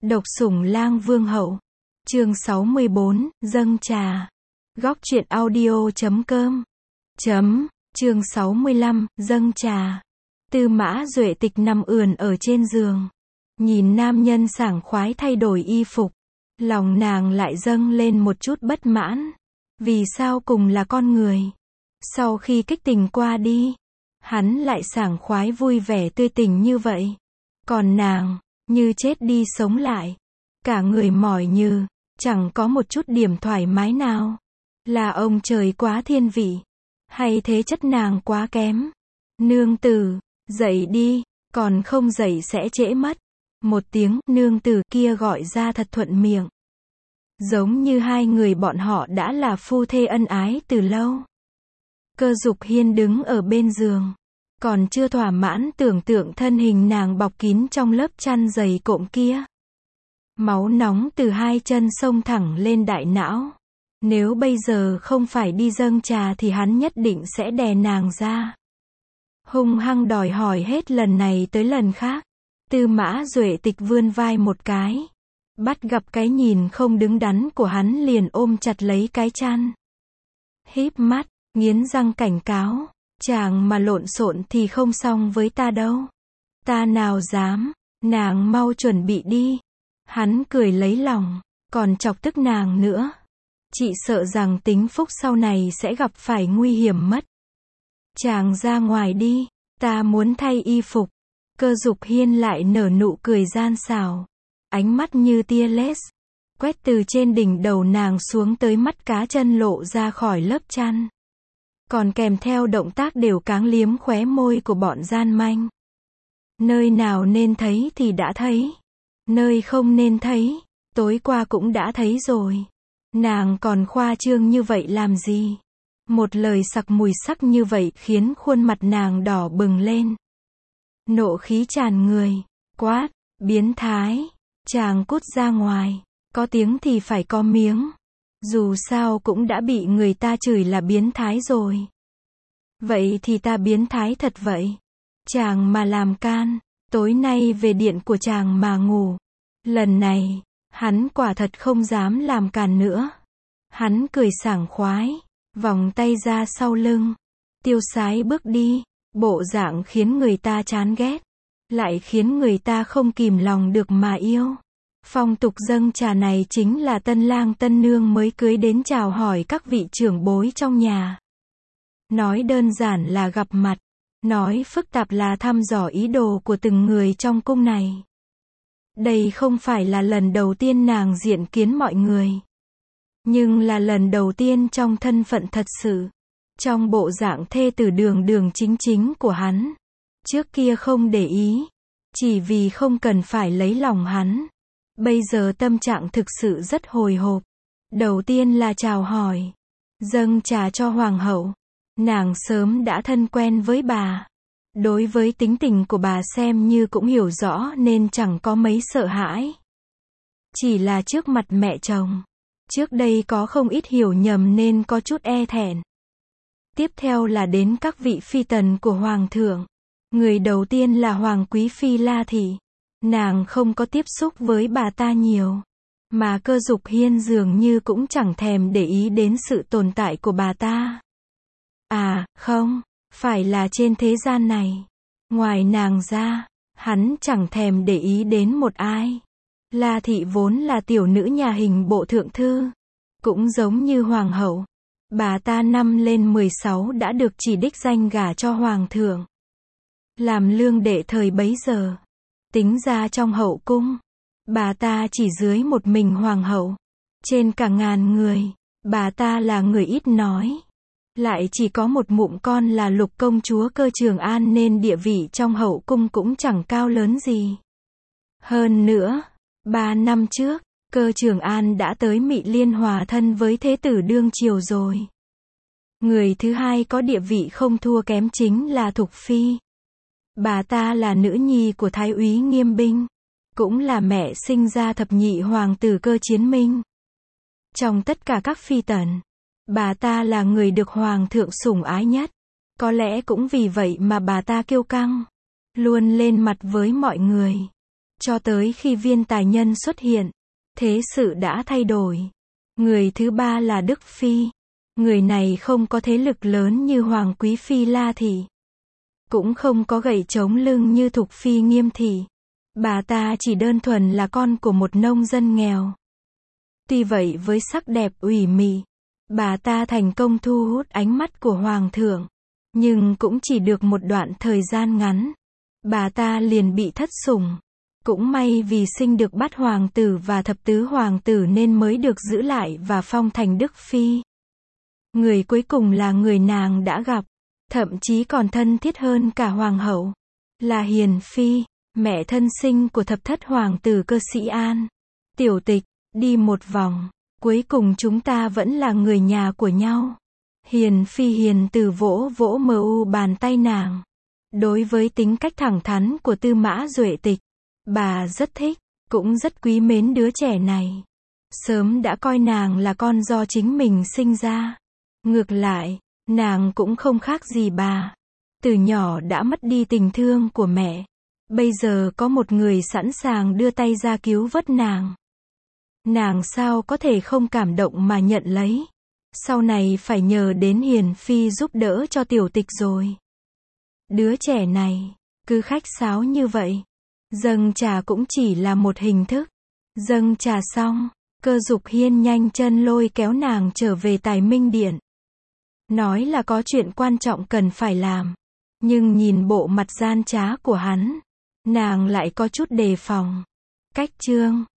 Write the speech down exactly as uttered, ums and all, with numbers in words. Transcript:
Độc sủng lang vương hậu. Chương sáu mươi bốn, dâng trà. Góc truyện audio chấm com. Chấm, chương sáu mươi lăm, dâng trà. Tư Mã Duệ Tịch nằm ườn ở trên giường. Nhìn nam nhân sảng khoái thay đổi y phục. Lòng nàng lại dâng lên một chút bất mãn. Vì sao cùng là con người? Sau khi kích tình qua đi, hắn lại sảng khoái vui vẻ tươi tỉnh như vậy. Còn nàng, như chết đi sống lại. Cả người mỏi như, chẳng có một chút điểm thoải mái nào. Là ông trời quá thiên vị, hay thế chất nàng quá kém? Nương tử, dậy đi, còn không dậy sẽ trễ mất. Một tiếng nương tử kia gọi ra thật thuận miệng. Giống như hai người bọn họ đã là phu thê ân ái từ lâu. Cơ Dục Hiên đứng ở bên giường, còn chưa thỏa mãn tưởng tượng thân hình nàng bọc kín trong lớp chăn dày cộm kia. Máu nóng từ hai chân xông thẳng lên đại não. Nếu bây giờ không phải đi dâng trà thì hắn nhất định sẽ đè nàng ra. Hung hăng đòi hỏi hết lần này tới lần khác. Tư Mã Duệ Tịch vươn vai một cái. Bắt gặp cái nhìn không đứng đắn của hắn liền ôm chặt lấy cái chăn. Híp mắt, nghiến răng cảnh cáo. Chàng mà lộn xộn thì không xong với ta đâu. Ta nào dám, nàng mau chuẩn bị đi. Hắn cười lấy lòng, còn chọc tức nàng nữa. Chị sợ rằng tính phúc sau này sẽ gặp phải nguy hiểm mất. Chàng ra ngoài đi, ta muốn thay y phục. Cơ Dục Hiên lại nở nụ cười gian xảo. Ánh mắt như tia laser, quét từ trên đỉnh đầu nàng xuống tới mắt cá chân lộ ra khỏi lớp chăn. Còn kèm theo động tác đều cáng liếm khóe môi của bọn gian manh. Nơi nào nên thấy thì đã thấy. Nơi không nên thấy, tối qua cũng đã thấy rồi. Nàng còn khoa trương như vậy làm gì? Một lời sặc mùi sắc như vậy khiến khuôn mặt nàng đỏ bừng lên. Nộ khí tràn người, quát, biến thái, chàng cút ra ngoài, có tiếng thì phải có miếng. Dù sao cũng đã bị người ta chửi là biến thái rồi. Vậy thì ta biến thái thật vậy. Chàng mà làm can, tối nay về điện của chàng mà ngủ. Lần này, hắn quả thật không dám làm càn nữa. Hắn cười sảng khoái, vòng tay ra sau lưng, tiêu sái bước đi, bộ dạng khiến người ta chán ghét, lại khiến người ta không kìm lòng được mà yêu. Phong tục dâng trà này chính là tân lang tân nương mới cưới đến chào hỏi các vị trưởng bối trong nhà. Nói đơn giản là gặp mặt, nói phức tạp là thăm dò ý đồ của từng người trong cung này. Đây không phải là lần đầu tiên nàng diện kiến mọi người, nhưng là lần đầu tiên trong thân phận thật sự, trong bộ dạng thê tử đường đường chính chính của hắn. Trước kia không để ý, chỉ vì không cần phải lấy lòng hắn. Bây giờ tâm trạng thực sự rất hồi hộp. Đầu tiên là chào hỏi, dâng trà cho hoàng hậu. Nàng sớm đã thân quen với bà. Đối với tính tình của bà xem như cũng hiểu rõ nên chẳng có mấy sợ hãi. Chỉ là trước mặt mẹ chồng, trước đây có không ít hiểu nhầm nên có chút e thẹn. Tiếp theo là đến các vị phi tần của hoàng thượng. Người đầu tiên là hoàng quý phi La Thị. Nàng không có tiếp xúc với bà ta nhiều, mà Cơ Dục Hiên dường như cũng chẳng thèm để ý đến sự tồn tại của bà ta. À, không, phải là trên thế gian này, ngoài nàng ra, hắn chẳng thèm để ý đến một ai. La Thị vốn là tiểu nữ nhà hình bộ thượng thư, cũng giống như hoàng hậu. Bà ta năm lên mười sáu đã được chỉ đích danh gả cho hoàng thượng, làm lương đệ thời bấy giờ. Tính ra trong hậu cung, bà ta chỉ dưới một mình hoàng hậu. Trên cả ngàn người, bà ta là người ít nói. Lại chỉ có một mụn con là Lục công chúa Cơ Trường An nên địa vị trong hậu cung cũng chẳng cao lớn gì. Hơn nữa, ba năm trước, Cơ Trường An đã tới Mị Liên hòa thân với thế tử đương triều rồi. Người thứ hai có địa vị không thua kém chính là Thục Phi. Bà ta là nữ nhi của Thái úy Nghiêm Binh, cũng là mẹ sinh ra thập nhị hoàng tử Cơ Chiến Minh. Trong tất cả các phi tần, bà ta là người được hoàng thượng sủng ái nhất. Có lẽ cũng vì vậy mà bà ta kiêu căng, luôn lên mặt với mọi người. Cho tới khi viên tài nhân xuất hiện, thế sự đã thay đổi. Người thứ ba là Đức Phi. Người này không có thế lực lớn như Hoàng Quý Phi La Thị. Cũng không có gậy chống lưng như Thục Phi Nghiêm Thị. Bà ta chỉ đơn thuần là con của một nông dân nghèo. Tuy vậy với sắc đẹp ủy mị, bà ta thành công thu hút ánh mắt của Hoàng thượng. Nhưng cũng chỉ được một đoạn thời gian ngắn. Bà ta liền bị thất sủng. Cũng may vì sinh được bát hoàng tử và thập tứ hoàng tử nên mới được giữ lại và phong thành Đức Phi. Người cuối cùng là người nàng đã gặp, thậm chí còn thân thiết hơn cả hoàng hậu, là Hiền Phi, mẹ thân sinh của thập thất hoàng tử Cơ Sĩ An. Tiểu Tịch, đi một vòng, cuối cùng chúng ta vẫn là người nhà của nhau. Hiền Phi hiền từ vỗ vỗ mờ u bàn tay nàng. Đối với tính cách thẳng thắn của Tư Mã Duệ Tịch, bà rất thích, cũng rất quý mến đứa trẻ này. Sớm đã coi nàng là con do chính mình sinh ra. Ngược lại, nàng cũng không khác gì bà. Từ nhỏ đã mất đi tình thương của mẹ. Bây giờ có một người sẵn sàng đưa tay ra cứu vớt nàng. Nàng sao có thể không cảm động mà nhận lấy. Sau này phải nhờ đến Hiền Phi giúp đỡ cho Tiểu Tịch rồi. Đứa trẻ này, cứ khách sáo như vậy. Dâng trà cũng chỉ là một hình thức. Dâng trà xong, Cơ Dục Hiên nhanh chân lôi kéo nàng trở về Tài Minh Điện. Nói là có chuyện quan trọng cần phải làm. Nhưng nhìn bộ mặt gian trá của hắn, nàng lại có chút đề phòng. Cách chương